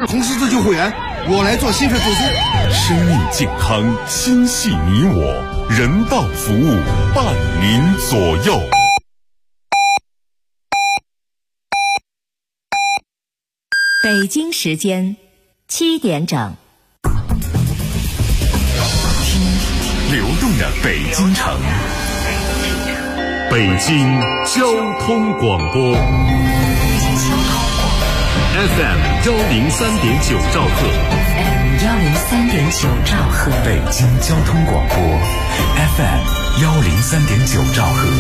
红十字救护员，我来做心肺复苏。 生命健康，心系你我，人道服务，伴您左右。 北京时间7点整， 听流动的北京城，北京交通广播 FM 103.9兆赫， 103.9兆赫， 北京交通广播 FM 103.9兆赫。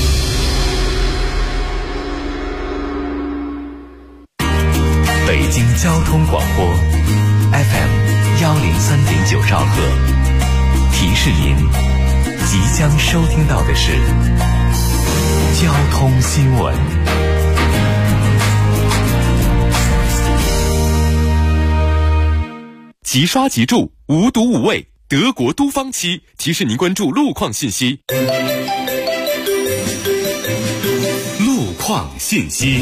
北京交通广播 FM 103.9兆赫，提示您即将收听到的是交通新闻。即刷即注，无毒无畏，德国都方漆提示您关注路况信息。路况信息。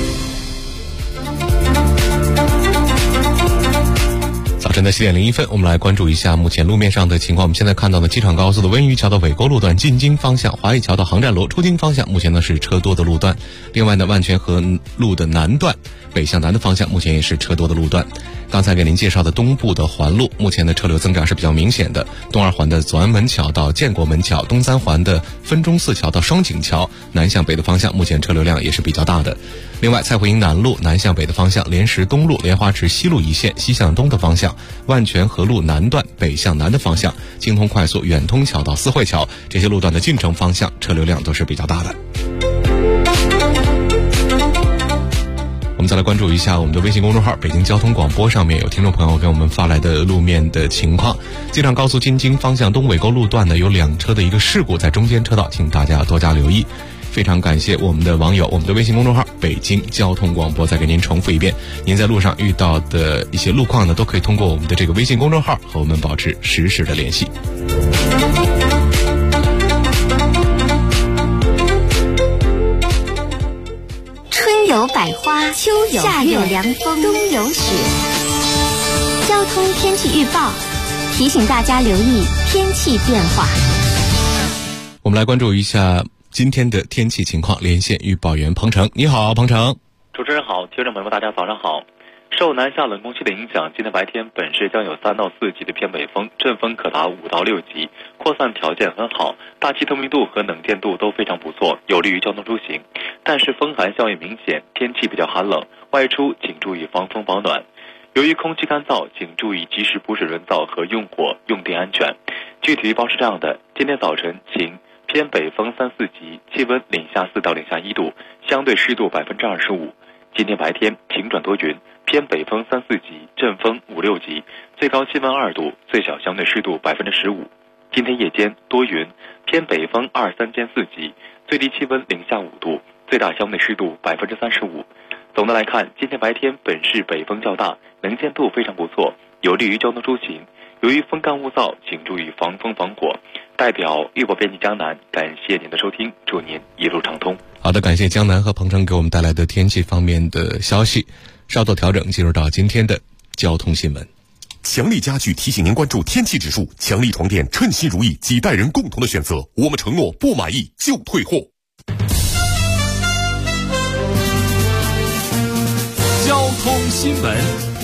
早晨的7点01分，我们来关注一下目前路面上的情况。我们现在看到的机场高速的温榆桥到尾沟路段进京方向，华谊桥到航站楼出京方向，目前呢是车多的路段。另外呢，万泉河路的南段北向南的方向，目前也是车多的路段。刚才给您介绍的东部的环路，目前的车流增长是比较明显的。东二环的左安门桥到建国门桥，东三环的分钟寺桥到双井桥，南向北的方向，目前车流量也是比较大的。另外，蔡胡营南路南向北的方向，莲石东路莲花池西路一线西向东的方向，万泉河路南段北向南的方向，京通快速远通桥到四惠桥，这些路段的进城方向车流量都是比较大的。我们再来关注一下我们的微信公众号北京交通广播，上面有听众朋友给我们发来的路面的情况。机场高速进京方向东尾沟路段呢，有2车的一个事故在中间车道，请大家多加留意。非常感谢我们的网友，我们的微信公众号北京交通广播，再给您重复一遍，您在路上遇到的一些路况呢，都可以通过我们的这个微信公众号和我们保持实时的联系。 春有百花，秋有夏有凉风，冬有雪。交通天气预报提醒大家留意天气变化。 我们来关注一下今天的天气情况，连线预报员彭程。你好，彭程。 主持人好，听众朋友们大家早上好。受南下冷空气的影响，今天白天本市将有3到4级的偏北风，阵风可达5到6级，扩散条件很好，大气透明度和能见度都非常不错，有利于交通出行。但是风寒效应明显，天气比较寒冷，外出请注意防风保暖。由于空气干燥，请注意及时补水润燥和用火用电安全。具体预报是这样的：今天早晨晴，偏北风3、4级，气温-4到-1度，相对湿度25%。今天白天晴转多云，偏北风3、4级，阵风5、6级，最高气温2度，最小相对湿度15%。今天夜间多云，偏北风2、3兼4级，最低气温-5度，最大相对湿度35%。总的来看，今天白天本市北风较大，能见度非常不错，有利于交通出行。由于风干物燥，请注意防风防火。代表预报编辑江南，感谢您的收听，祝您一路畅通。 好的，感谢江南和彭程给我们带来的天气方面的消息。稍作调整，进入到今天的交通新闻。 强力家具提醒您关注天气指数，强力床垫称心如意，几代人共同的选择，我们承诺不满意就退货。 交通新闻。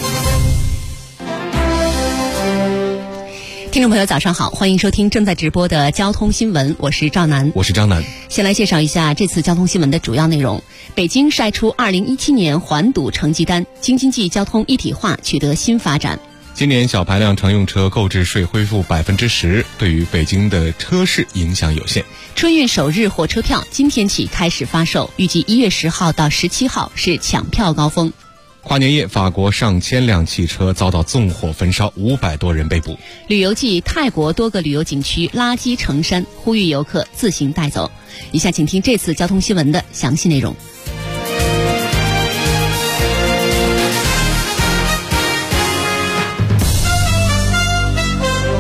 听众朋友早上好，欢迎收听正在直播的交通新闻，我是赵楠。 我是张楠。 先来介绍一下这次交通新闻的主要内容。北京晒出2017年环堵成绩单，京津冀交通一体化取得新发展。 今年小排量乘用车购置税恢复10%，对于北京的车市影响有限。 春运首日火车票今天起开始发售，预计1月10号到17号是抢票高峰。 跨年夜，法国上千辆汽车遭到纵火焚烧，500多人被捕。 旅游季，泰国多个旅游景区垃圾成山，呼吁游客自行带走。以下请听这次交通新闻的详细内容。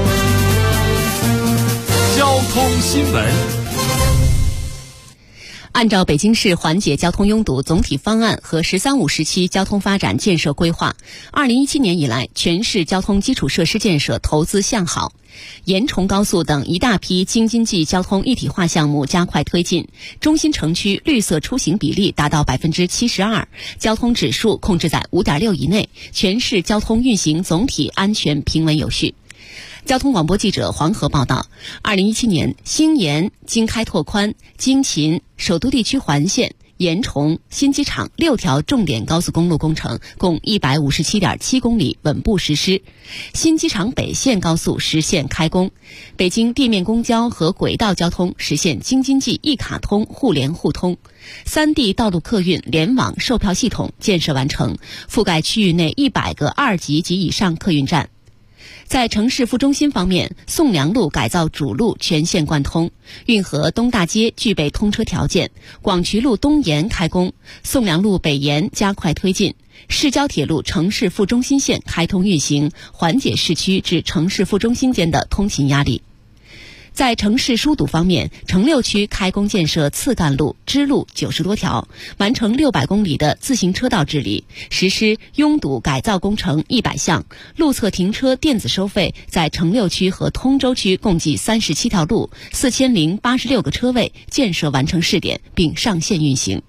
交通新闻。 按照北京市缓解交通拥堵总体方案和“十三五”时期交通发展建设规划，2017年以来，全市交通基础设施建设投资向好。延崇高速等一大批京津冀交通一体化项目加快推进，中心城区绿色出行比例达到72%，交通指数控制在5.6以内，全市交通运行总体安全平稳有序。交通广播记者黄河报道，2017年兴延、京开拓宽、京秦、首都地区环线、延崇、新机场6条重点高速公路工程共157.7公里稳步实施，新机场北线高速实现开工，北京地面公交和轨道交通实现京津冀一卡通互联互通，3地道路客运联网售票系统建设完成，覆盖区域内100个2级及以上客运站。在城市副中心方面，宋良路改造主路全线贯通，运河东大街具备通车条件，广渠路东延开工，宋良路北延加快推进，市郊铁路城市副中心线开通运行，缓解市区至城市副中心间的通勤压力。在城市疏堵方面，城6区开工建设次干路、支路90多条，完成600公里的自行车道治理，实施拥堵改造工程100项，路侧停车电子收费在城6区和通州区共计37条路、4086个车位建设完成试点并上线运行。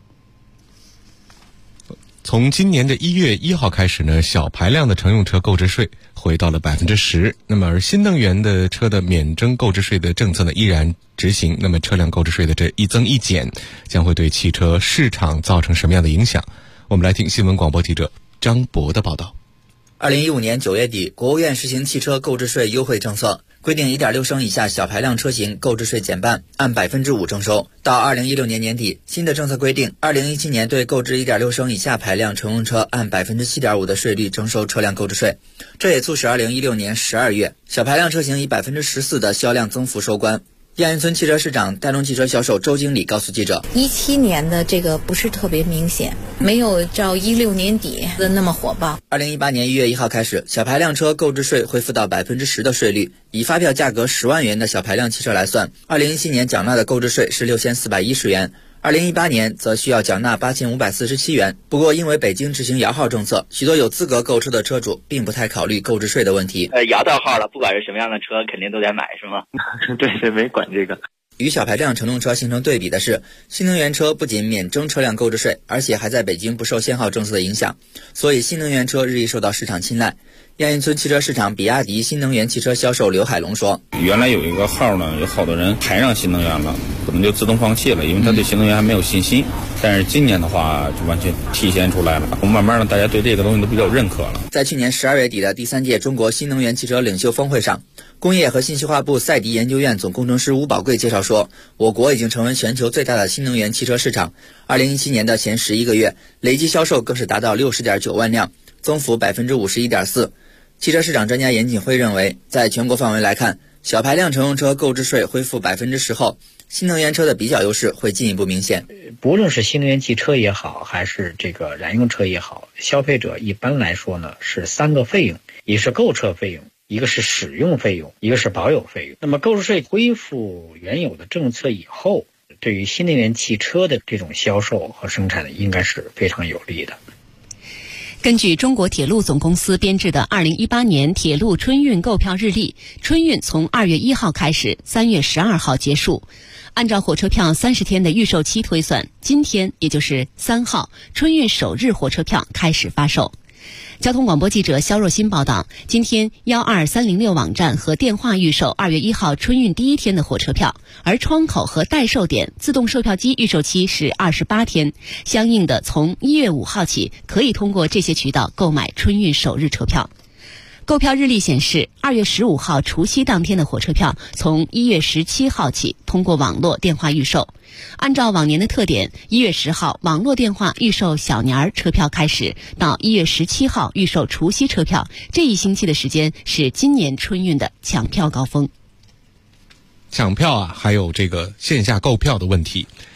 从今年的1月1号开始呢，小排量的乘用车购置税回到了10%。那么而新能源的车的免征购置税的政策呢依然执行。那么车辆购置税的这一增一减将会对汽车市场造成什么样的影响？我们来听新闻广播记者张博的报道。 2015年9月底，国务院实行汽车购置税优惠政策，规定 1.6 升以下小排量车型购置税减半，按5%征收。到2016年年底，新的政策规定，2017年对购置 1.6 升以下排量乘用车按 7.5% 的税率征收车辆购置税。这也促使2016年12月，小排量车型以 14% 的销量增幅收官。亚运村汽车市场大众汽车销售周经理告诉记者 ，17年的这个不是特别明显，没有照16年底的那么火爆。 2018年1月1号开始，小排量车购置税恢复到 10% 的税率，以发票价格10万元的小排量汽车来算，2017年缴纳的购置税是6410元。2018年则需要缴纳8547元。不过因为北京执行摇号政策，许多有资格购车的车主并不太考虑购置税的问题。 摇到号了，不管是什么样的车肯定都得买，是吗？对，没管这个。 与小排量乘用车形成对比的是，新能源车不仅免征车辆购置税，而且还在北京不受限号政策的影响，所以新能源车日益受到市场青睐。亚运村汽车市场比亚迪新能源汽车销售刘海龙说， 原来有一个号呢，有好多人排上新能源了，可能就自动放弃了，因为他对新能源还没有信心。但是今年的话就完全体现出来了，慢慢的大家对这个东西都比较认可了。 在去年12月底的第3届中国新能源汽车领袖峰会上，工业和信息化部赛迪研究院总工程师吴宝贵介绍说，我国已经成为全球最大的新能源汽车市场。2017年的前11个月，累计销售更是达到 60.9 万辆，增幅 51.4%。汽车市场专家严锦辉认为，在全国范围来看，小排量乘用车购置税恢复 10% 后，新能源车的比较优势会进一步明显。 不论是新能源汽车也好，还是这个燃油车也好，消费者一般来说呢是3个费用，一个是购车费用，一个是使用费用，一个是保有费用。那么购置税恢复原有的政策以后，对于新能源汽车的这种销售和生产应该是非常有利的。 根据中国铁路总公司编制的2018年铁路春运购票日历，春运从2月1号开始，3月12号结束。按照火车票30天的预售期推算，今天也就是3号，春运首日火车票开始发售。交通广播记者肖若欣报道，今天12306网站和电话预售2月1号春运第一天的火车票，而窗口和代售点自动售票机预售期是28天，相应的从1月5号起可以通过这些渠道购买春运首日车票。购票日历显示，2月15号除夕当天的火车票从1月17号起通过网络电话预售。按照往年的特点，1月10号网络电话预售小年儿车票开始，到1月17号预售除夕车票，这一星期的时间是今年春运的抢票高峰。 抢票啊，还有这个线下购票的问题。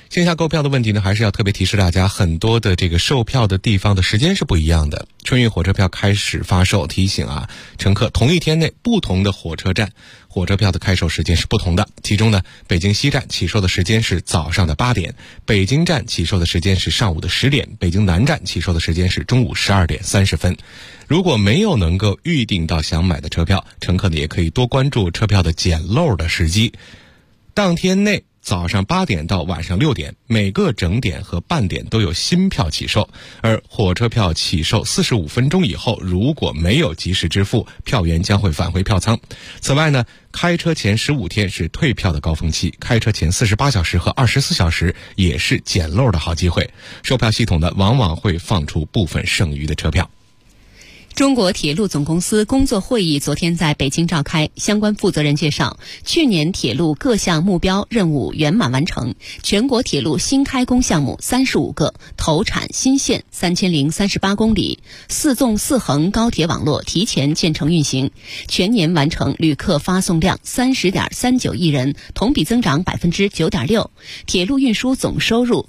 线下购票的问题呢，还是要特别提示大家，很多的这个售票的地方的时间是不一样的。春运火车票开始发售，提醒乘客同一天内不同的火车站火车票的开售时间是不同的。其中呢，北京西站起售的时间是早上的8点，北京站起售的时间是上午的10点，北京南站起售的时间是中午12点30分。如果没有能够预订到想买的车票，乘客呢也可以多关注车票的捡漏的时机。当天内早上8点到晚上6点，每个整点和半点都有新票起售，而火车票起售45分钟以后，如果没有及时支付，票源将会返回票仓。此外呢，开车前15天是退票的高峰期，开车前48小时和24小时也是捡漏的好机会。售票系统呢，往往会放出部分剩余的车票。 中国铁路总公司工作会议昨天在北京召开，相关负责人介绍，去年铁路各项目标任务圆满完成，全国铁路新开工项目35个，投产新线3038公里，4纵4横高铁网络提前建成运行，全年完成旅客发送量30.39亿人，同比增长9.6%，铁路运输总收入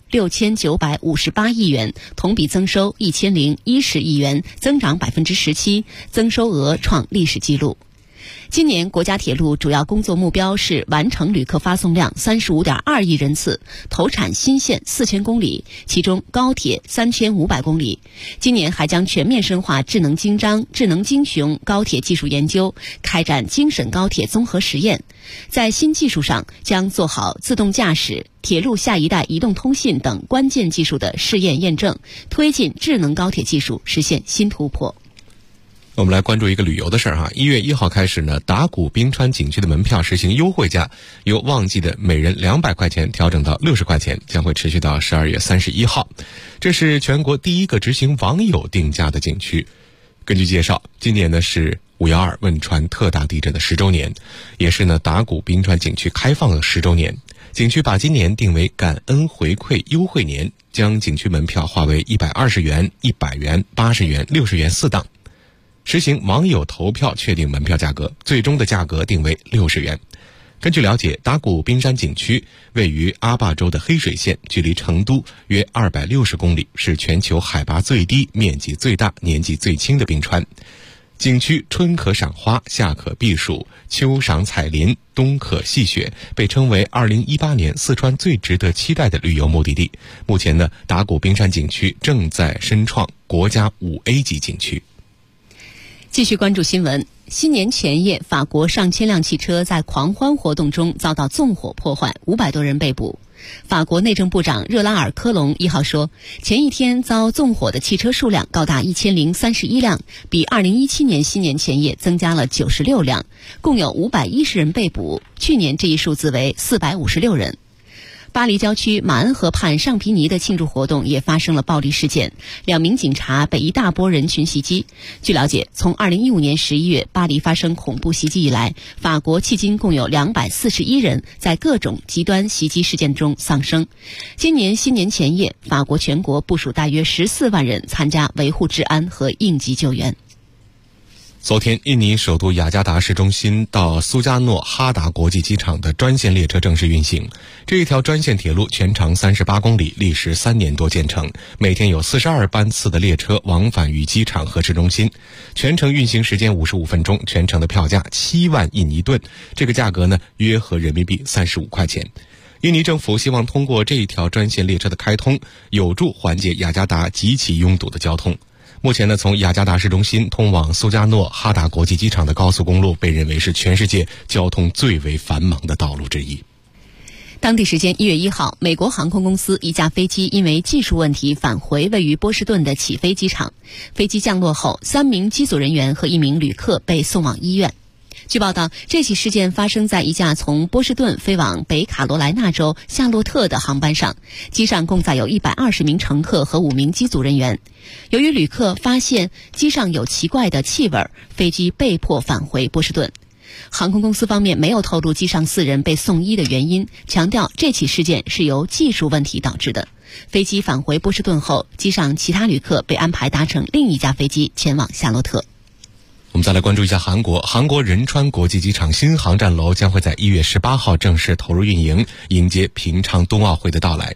6958亿元，同比增收1010亿元，增长17%，增收额创历史纪录。今年国家铁路主要工作目标是完成旅客发送量35.2亿人次，投产新线4000公里，其中高铁3500公里。今年还将全面深化智能精章、智能精雄高铁技术研究，开展精审高铁综合实验。在新技术上，将做好自动驾驶、铁路下一代移动通信等关键技术的试验验证，推进智能高铁技术实现新突破。 我们来关注一个旅游的事儿1月1号开始呢，达古冰川景区的门票实行优惠价，由旺季的每人200块钱调整到60块钱，将会持续到12月31号。这是全国第一个执行网友定价的景区。根据介绍，今年呢是5.12汶川特大地震的10周年，也是呢达古冰川景区开放的10周年。景区把今年定为感恩回馈优惠年，将景区门票划为120元、100元、80元、60元4档。实行网友投票确定门票价格，最终的价格定为60元。根据了解，达古冰山景区位于阿坝州的黑水县，距离成都约260公里，是全球海拔最低、面积最大、年纪最轻的冰川。景区春可赏花，夏可避暑，秋赏彩林，冬可戏雪，被称为2018年四川最值得期待的旅游目的地。目前呢，达古冰山景区正在申创国家5A 级景区。 继续关注新闻。新年前夜，法国上千辆汽车在狂欢活动中遭到纵火破坏，500多人被捕。法国内政部长热拉尔科隆1号说，前一天遭纵火的汽车数量高达1031辆，比2017年新年前夜增加了96辆，共有510人被捕，去年这一数字为456人。巴黎郊区马恩河畔尚皮尼的庆祝活动也发生了暴力事件，2名警察被一大波人群袭击。据了解，从2015年11月巴黎发生恐怖袭击以来，法国迄今共有241人在各种极端袭击事件中丧生。今年新年前夜，法国全国部署大约14万人参加维护治安和应急救援。 昨天，印尼首都雅加达市中心到苏加诺哈达国际机场的专线列车正式运行。这一条专线铁路全长38公里，历时3年多建成，每天有42班次的列车往返于机场和市中心，全程运行时间55分钟，全程的票价7万印尼盾，这个价格呢约合人民币35块钱。印尼政府希望通过这一条专线列车的开通，有助缓解雅加达极其拥堵的交通。目前呢，从雅加达市中心通往苏加诺哈达国际机场的高速公路被认为是全世界交通最为繁忙的道路之一。 当地时间1月1号，美国航空公司一架飞机因为技术问题返回位于波士顿的起飞机场，飞机降落后，3名机组人员和1名旅客被送往医院。据报道，这起事件发生在一架从波士顿飞往北卡罗来纳州夏洛特的航班上，机上共载有120名乘客和5名机组人员。由于旅客发现机上有奇怪的气味，飞机被迫返回波士顿。航空公司方面没有透露机上4人被送医的原因，强调这起事件是由技术问题导致的。飞机返回波士顿后，机上其他旅客被安排搭乘另一架飞机前往夏洛特。 我们再来关注一下韩国仁川国际机场新航站楼将会在1月18号正式投入运营，迎接平昌冬奥会的到来。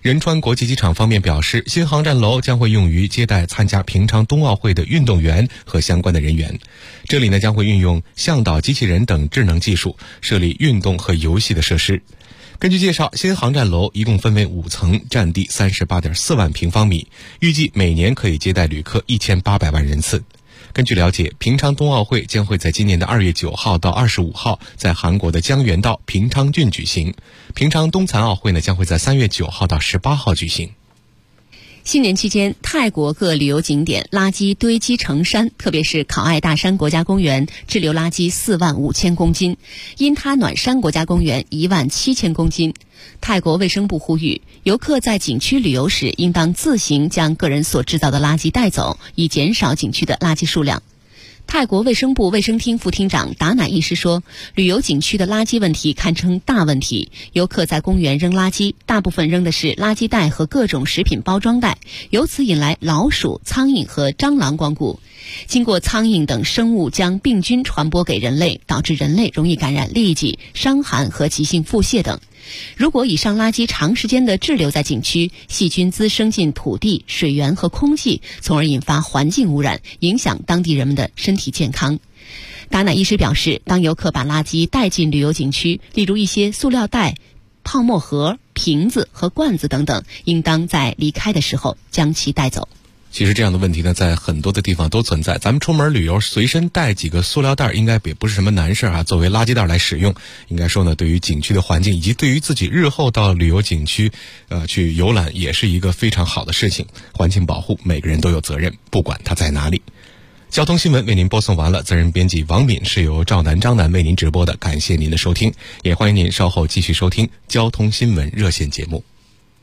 仁川国际机场方面表示，新航站楼将会用于接待参加平昌冬奥会的运动员和相关的人员。这里呢将会运用向导机器人等智能技术，设立运动和游戏的设施。根据介绍，新航站楼一共分为5层，占地38.4万平方米，预计每年可以接待旅客1800万人次。根据了解，平昌冬奥会将会在今年的2月9号到25号在韩国的江原道平昌郡举行，平昌冬残奥会呢将会在3月9号到18号举行。 新年期间，泰国各旅游景点垃圾堆积成山，特别是考爱大山国家公园滞留垃圾45000公斤，因他暖山国家公园17000公斤。泰国卫生部呼吁，游客在景区旅游时应当自行将个人所制造的垃圾带走，以减少景区的垃圾数量。泰国卫生部卫生厅副厅长达乃医师说，旅游景区的垃圾问题堪称大问题，游客在公园扔垃圾，大部分扔的是垃圾袋和各种食品包装袋，由此引来老鼠、苍蝇和蟑螂光顾。经过苍蝇等生物将病菌传播给人类，导致人类容易感染痢疾、伤寒和急性腹泻等。如果以上垃圾长时间的滞留在景区，细菌滋生进土地、水源和空气，从而引发环境污染，影响当地人们的身体健康。达乃医师表示，当游客把垃圾带进旅游景区，例如一些塑料袋、泡沫盒、瓶子和罐子等等，应当在离开的时候将其带走。 其实这样的问题呢，在很多的地方都存在。咱们出门旅游，随身带几个塑料袋，应该也不是什么难事啊。作为垃圾袋来使用，应该说呢，对于景区的环境以及对于自己日后到旅游景区，去游览，也是一个非常好的事情。环境保护，每个人都有责任，不管他在哪里。交通新闻为您播送完了，责任编辑王敏，是由赵楠、张楠为您直播的。感谢您的收听，也欢迎您稍后继续收听交通新闻热线节目。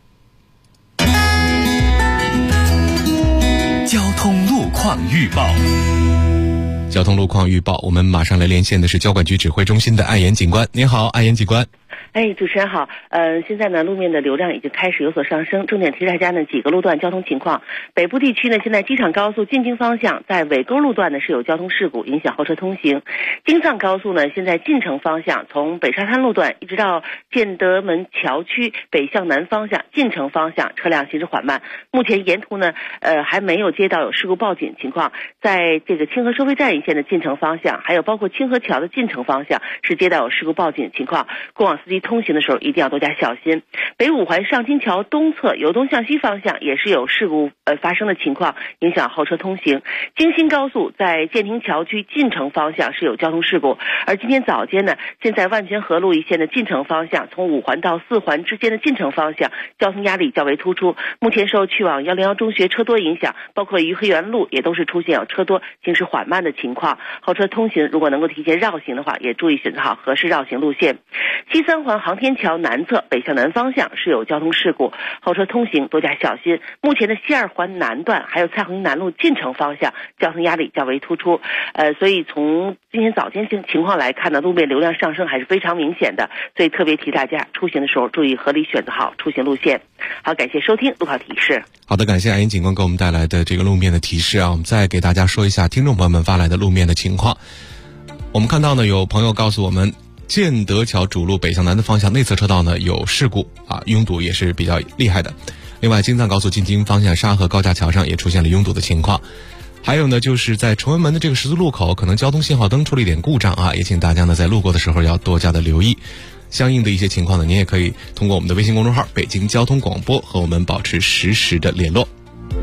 交通路况预报。 交通路况预报，我们马上来连线的是交管局指挥中心的艾岩警官。您好，艾岩警官。 主持人好。现在呢，路面的流量已经开始有所上升，重点提大家呢几个路段交通情况。北部地区呢，现在机场高速进京方向在尾沟路段呢是有交通事故，影响后车通行。京藏高速呢，现在进城方向从北沙滩路段一直到建德门桥区北向南方向进城方向车辆行驶缓慢。目前沿途呢，还没有接到有事故报警情况。在这个清河收费站一线的进城方向，还有包括清河桥的进城方向是接到有事故报警情况，过往司机通行的时候一定要多加小心。北五环上京桥东侧由东向西方向也是有事故发生的情况，影响后车通行。京新高速在建亭桥区进城方向是有交通事故，而今天早间呢，现在万泉河路一线的进城方向，从5环到4环之间的进城方向交通压力较为突出。目前受去往101中学车多影响，包括颐和园路也都是出现有车多、行驶缓慢的情况。后车通行如果能够提前绕行的话，也注意选择好合适绕行路线。西三环航天桥南侧北向南方向是有交通事故，后车通行多加小心。目前的西二环南段还有蔡锺南路进城方向交通压力较为突出，所以从今天早间情况来看呢，路面流量上升还是非常明显的，所以特别提大家出行的时候注意合理选择好出行路线。好，感谢收听路况提示。 好的，感谢艾岩警官给我们带来的这个路面的提示啊。我们再给大家说一下听众朋友们发来的路面的情况。我们看到呢，有朋友告诉我们，建德桥主路北向南的方向内侧车道呢有事故啊，拥堵也是比较厉害的。另外，京藏高速进京方向沙河高架桥上也出现了拥堵的情况。还有呢，就是在崇文门的这个十字路口，可能交通信号灯出了一点故障啊，也请大家呢在路过的时候要多加的留意。相应的一些情况呢，您也可以通过我们的微信公众号北京交通广播和我们保持实时的联络。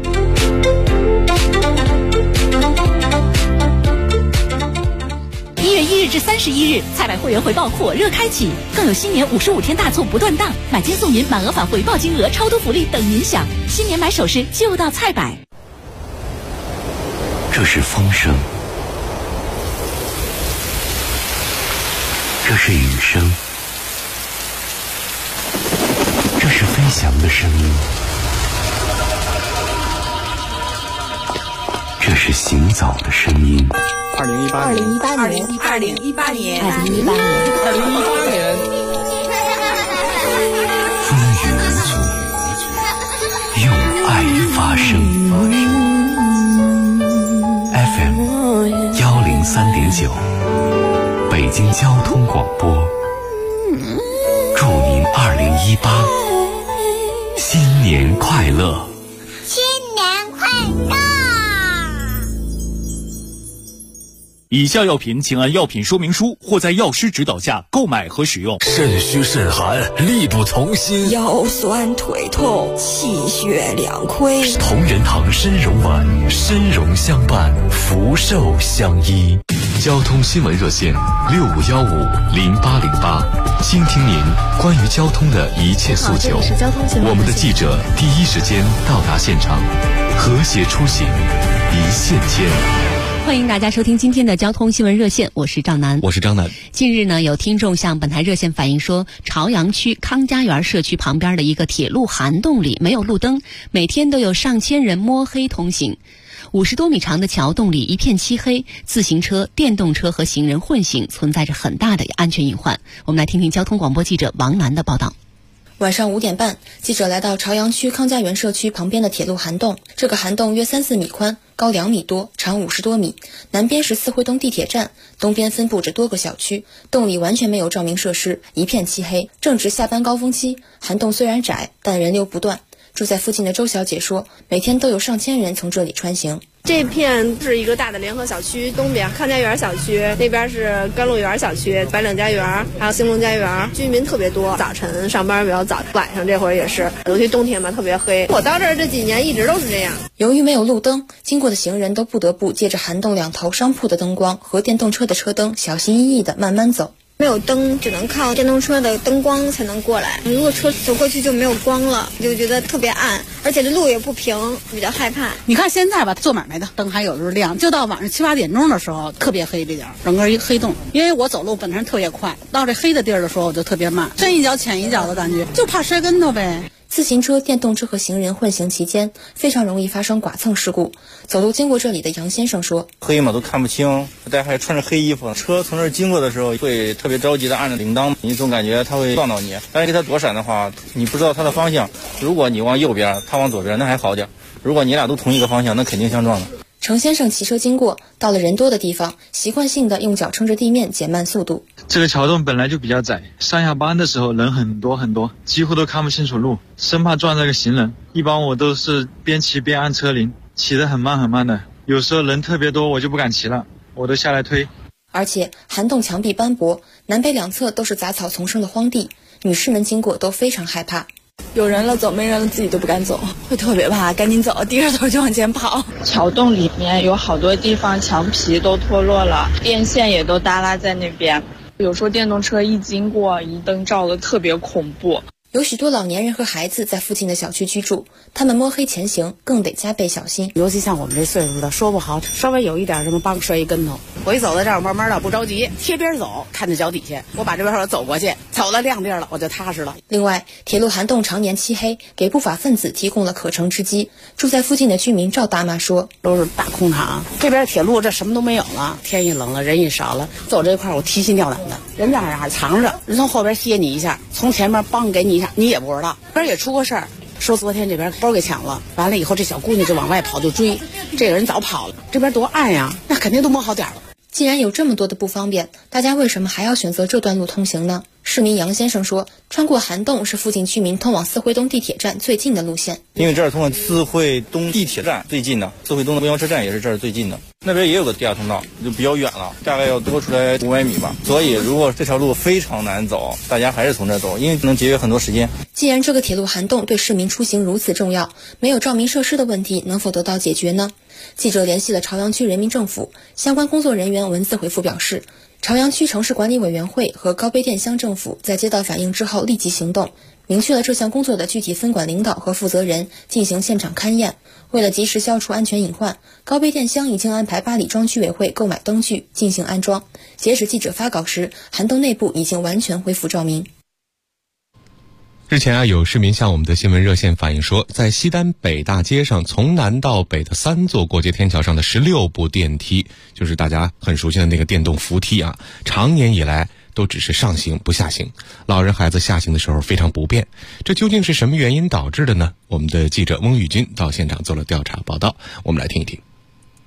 1月1日至31日，菜百会员回报火热开启，更有新年55天大促不断档，买金送银、满额返回报金额、超多福利等您享。新年买首饰就到菜百。 这是风声，这是雨声，这是飞翔的声音，这是行走的声音。2018年，风雨无阻，用爱发声。FM 103.9，北京交通广播，祝您2018新年快乐！ 新年快乐！ 以下药品请按药品说明书或在药师指导下购买和使用。 肾虚肾寒，力不从心， 腰酸腿痛，气血两亏。 同仁堂参茸丸，参茸相伴，福寿相依。交通新闻热线65150808，倾听您关于交通的一切诉求。我们的记者第一时间到达现场，和谐出行，一线牵。 欢迎大家收听今天的交通新闻热线，我是赵楠。 我是张楠。 近日呢，有听众向本台热线反映说，朝阳区康家园社区旁边的一个铁路涵洞里没有路灯，每天都有上千人摸黑通行。50多米长的桥洞里一片漆黑，自行车、电动车和行人混行，存在着很大的安全隐患。我们来听听交通广播记者王楠的报道。 晚上5点半，记者来到朝阳区康家园社区旁边的铁路涵洞。这个涵洞约3-4米宽，高2米多，长50多米。南边是四惠东地铁站，东边分布着多个小区。洞里完全没有照明设施，一片漆黑。正值下班高峰期，涵洞虽然窄，但人流不断。住在附近的周小姐说，每天都有上千人从这里穿行。 这片是一个大的联合小区，东边康家园小区，那边是甘露园小区、白领家园，还有兴隆家园，居民特别多。早晨上班比较早，晚上这会儿也是，尤其冬天嘛特别黑。我到这儿这几年一直都是这样。 由于没有路灯，经过的行人都不得不借着涵洞两头商铺的灯光和电动车的车灯，小心翼翼地慢慢走。 没有灯，只能靠电动车的灯光才能过来。如果车走过去就没有光了，就觉得特别暗，而且这路也不平，比较害怕。 你看现在吧，做买卖的灯还有时候亮，就到晚上7、8点钟的时候特别黑这点，整个一个黑洞。因为我走路本身特别快，到这黑的地儿的时候我就特别慢，深一脚浅一脚的感觉，就怕摔跟头呗。 自行车、电动车和行人混行其间，非常容易发生剐蹭事故。走路经过这里的杨先生说：“ 黑嘛都看不清，大家还穿着黑衣服，车从这儿经过的时候会特别着急的按着铃铛，你总感觉他会撞到你。但是给他躲闪的话，你不知道他的方向。如果你往右边，他往左边，那还好点；如果你俩都同一个方向，那肯定相撞了。” 程先生骑车经过，到了人多的地方，习惯性的用脚撑着地面减慢速度。 这个桥洞本来就比较窄，上下班的时候人很多很多，几乎都看不清楚路，生怕撞到个行人。一般我都是边骑边按车铃，骑得很慢很慢的。有时候人特别多，我就不敢骑了，我都下来推。 而且涵洞墙壁斑驳，南北两侧都是杂草丛生的荒地，女士们经过都非常害怕。 有人了走，没人了自己都不敢走，会特别怕，赶紧走，低着头就往前跑。 桥洞里面有好多地方墙皮都脱落了，电线也都耷拉在那边，有时候电动车一经过，一灯照得特别恐怖。 有许多老年人和孩子在附近的小区居住，他们摸黑前行更得加倍小心。 尤其像我们这岁数的，说不好，稍微有一点什么帮摔一跟头。我一走到这儿，慢慢的不着急，贴边走，看着脚底下，我把这边走过去，走到亮地了，我就踏实了。 另外，铁路涵洞常年漆黑，给不法分子提供了可乘之机。住在附近的居民赵大妈说：“ 都是大空场，这边铁路这什么都没有了，天一冷了，人一少了，走这块我提心吊胆的。人在哪藏着，人从后边歇你一下，从前面帮给你一下，你也不知道。这边也出过事儿。”说昨天这边包给抢了，完了以后这小姑娘就往外跑就追，这个人早跑了，这边多暗呀，那肯定都摸好点了。 既然有这么多的不方便，大家为什么还要选择这段路通行呢？市民杨先生说，穿过涵洞是附近居民通往四惠东地铁站最近的路线， 因为这儿通往四惠东地铁站最近的，四惠东的公交车站也是这儿最近的，那边也有个地下通道，就比较远了，大概要多出来500米吧。所以如果这条路非常难走，大家还是从这儿走，因为能节约很多时间。 既然这个铁路涵洞对市民出行如此重要，没有照明设施的问题能否得到解决呢？记者联系了朝阳区人民政府相关工作人员，文字回复表示，朝阳区城市管理委员会和高碑店乡政府在接到反映之后立即行动，明确了这项工作的具体分管领导和负责人，进行现场勘验。为了及时消除安全隐患，高碑店乡已经安排8里庄居委会购买灯具进行安装。截止记者发稿时，涵洞内部已经完全恢复照明。 之前有市民向我们的新闻热线反映说，在西单北大街上从南到北的3座过街天桥上的16部电梯，就是大家很熟悉的那个电动扶梯常年以来都只是上行不下行，老人孩子下行的时候非常不便。这究竟是什么原因导致的呢？我们的记者翁宇军到现场做了调查报道，我们来听一听。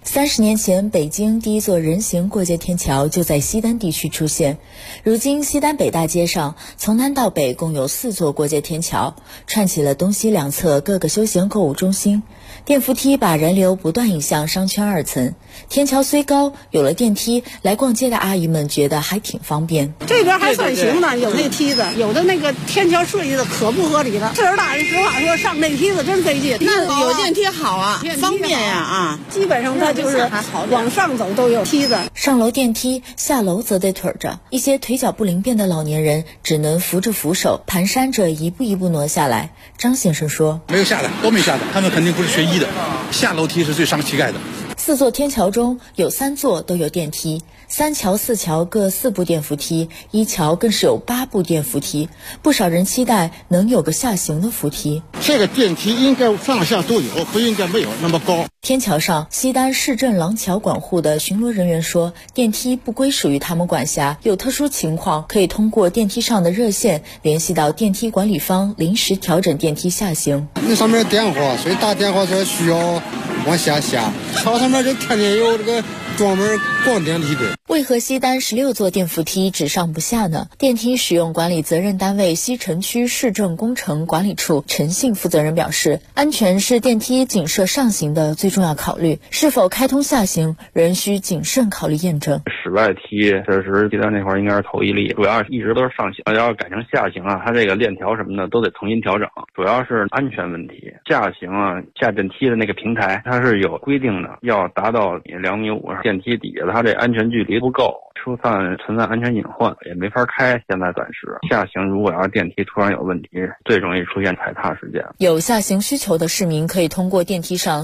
30年前，北京第一座人行过街天桥就在西单地区出现。如今，西单北大街上从南到北共有4座过街天桥，串起了东西两侧各个休闲购物中心。电扶梯把人流不断引向商圈2层。天桥虽高，有了电梯，来逛街的阿姨们觉得还挺方便。 这边还算行呢，有那梯子，有的那个天桥设计的可不合理了。岁数大人实话说，上那梯子真费劲。 那有电梯好啊，方便呀啊！ 基本上它就是往上走都有梯子。 上楼电梯，下楼则得腿着。一些腿脚不灵便的老年人只能扶着扶手，蹒跚着一步一步挪下来。张先生说：“ 没有下来，都没下来，他们肯定不是学医的，下楼梯是最伤膝盖的。 ”4座天桥中有3座都有电梯，3桥4桥各4部电扶梯，1桥更是有8部电扶梯。不少人期待能有个下行的扶梯。 这个电梯应该上下都有，不应该没有那么高。 天桥上，西单市政廊桥管护的巡逻人员说，电梯不归属于他们管辖，有特殊情况可以通过电梯上的热线联系到电梯管理方，临时调整电梯下行。 那上面电话，所以打电话说需要往下。桥上面就天天有这个专门逛电梯的。 为何西单16座电扶梯只上不下呢？电梯使用管理责任单位西城区市政工程管理处陈姓负责人表示，安全是电梯仅设上行的最重要考虑，是否开通下行仍需谨慎考虑验证。 室外梯这时西单那块应该是头一例，主要一直都是上行，要是改成下行啊，它这个链条什么的都得重新调整，主要是安全问题。下行啊，下电梯的那个平台它是有规定的，要达到2.5米，电梯底下它这安全距离不够，存在安全隐患，也没法开。现在暂时下行，如果要是电梯突然有问题，最容易出现踩踏事件。 有下行需求的市民可以通过电梯上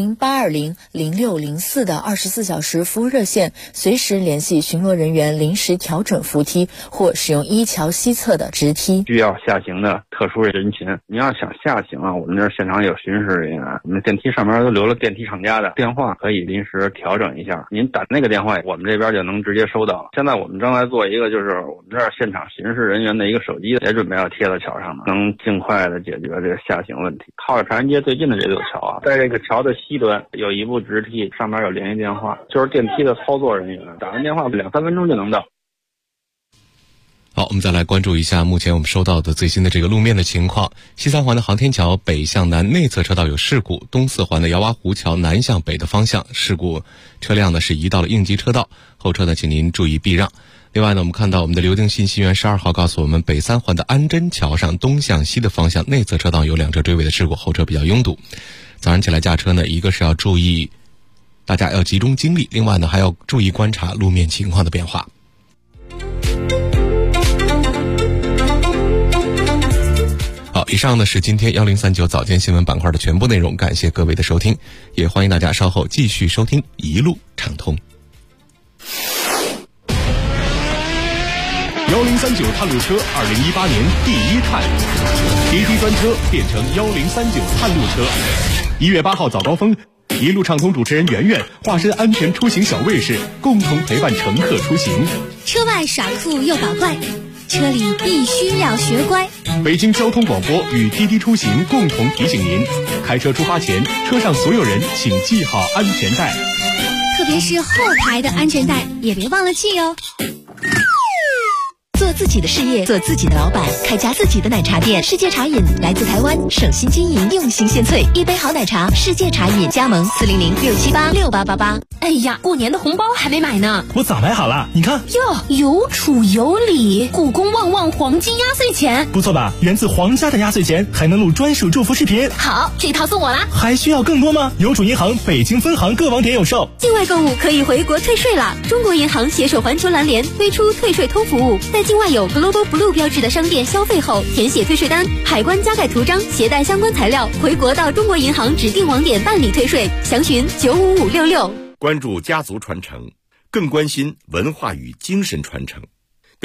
400-820-0604的24小时服务热线，随时联系巡逻人员临时调整扶梯，或使用1桥西侧的直梯。 需要下行的特殊人群，你要想下行啊，我们这现场有巡视人员，我们电梯上面都留了电梯厂家的电话，可以临时调整一下。您打那个电话，我们这边就能直接收到了。现在我们正在做一个，就是我们这儿现场巡视人员的一个手机，也准备要贴到桥上的，能尽快的解决这个下行问题。靠着长安街最近的这座桥啊，在这个桥的西端有一部直梯，上面有联系电话，就是电梯的操作人员，打完电话2-3分钟就能到。 好，我们再来关注一下目前我们收到的最新的这个路面的情况。西3环的航天桥北向南内侧车道有事故，东4环的姚洼湖桥南向北的方向事故车辆呢是移到了应急车道，后车呢请您注意避让。另外呢，我们看到我们的流经信息源12号告诉我们，北3环的安贞桥上东向西的方向内侧车道有2车追尾的事故，后车比较拥堵。早上起来驾车呢，一个是要注意，大家要集中精力，另外呢还要注意观察路面情况的变化。好，以上呢是今天1039早间新闻板块的全部内容，感谢各位的收听，也欢迎大家稍后继续收听一路畅通。 1039探路车2018年第1探，滴滴专车变成1039探路车。1月8号早高峰，一路畅通主持人圆圆化身安全出行小卫士，共同陪伴乘客出行。 车外耍酷又搞怪，车里必须要学乖。 北京交通广播与滴滴出行共同提醒您，开车出发前，车上所有人请系好安全带， 特别是后排的安全带也别忘了系哦。 做自己的事业，做自己的老板，开家自己的奶茶店。世界茶饮来自台湾，省心经营，用心献萃，一杯好奶茶。世界茶饮加盟400-678-6888。 哎呀，过年的红包还没买呢， 我早买好了，你看哟，有储有礼，故宫旺旺黄金压岁钱， 不错吧？源自皇家的压岁钱，还能录专属祝福视频。 好，这套送我啦。 还需要更多吗？邮储银行北京分行各网点有售。 境外购物可以回国退税了。中国银行携手环球蓝联推出退税通服务，在境外有 Global Blue 标志的商店消费后，填写退税单，海关加盖图章，携带相关材料，回国到中国银行指定网点办理退税。详询95566。 关注家族传承，更关心文化与精神传承。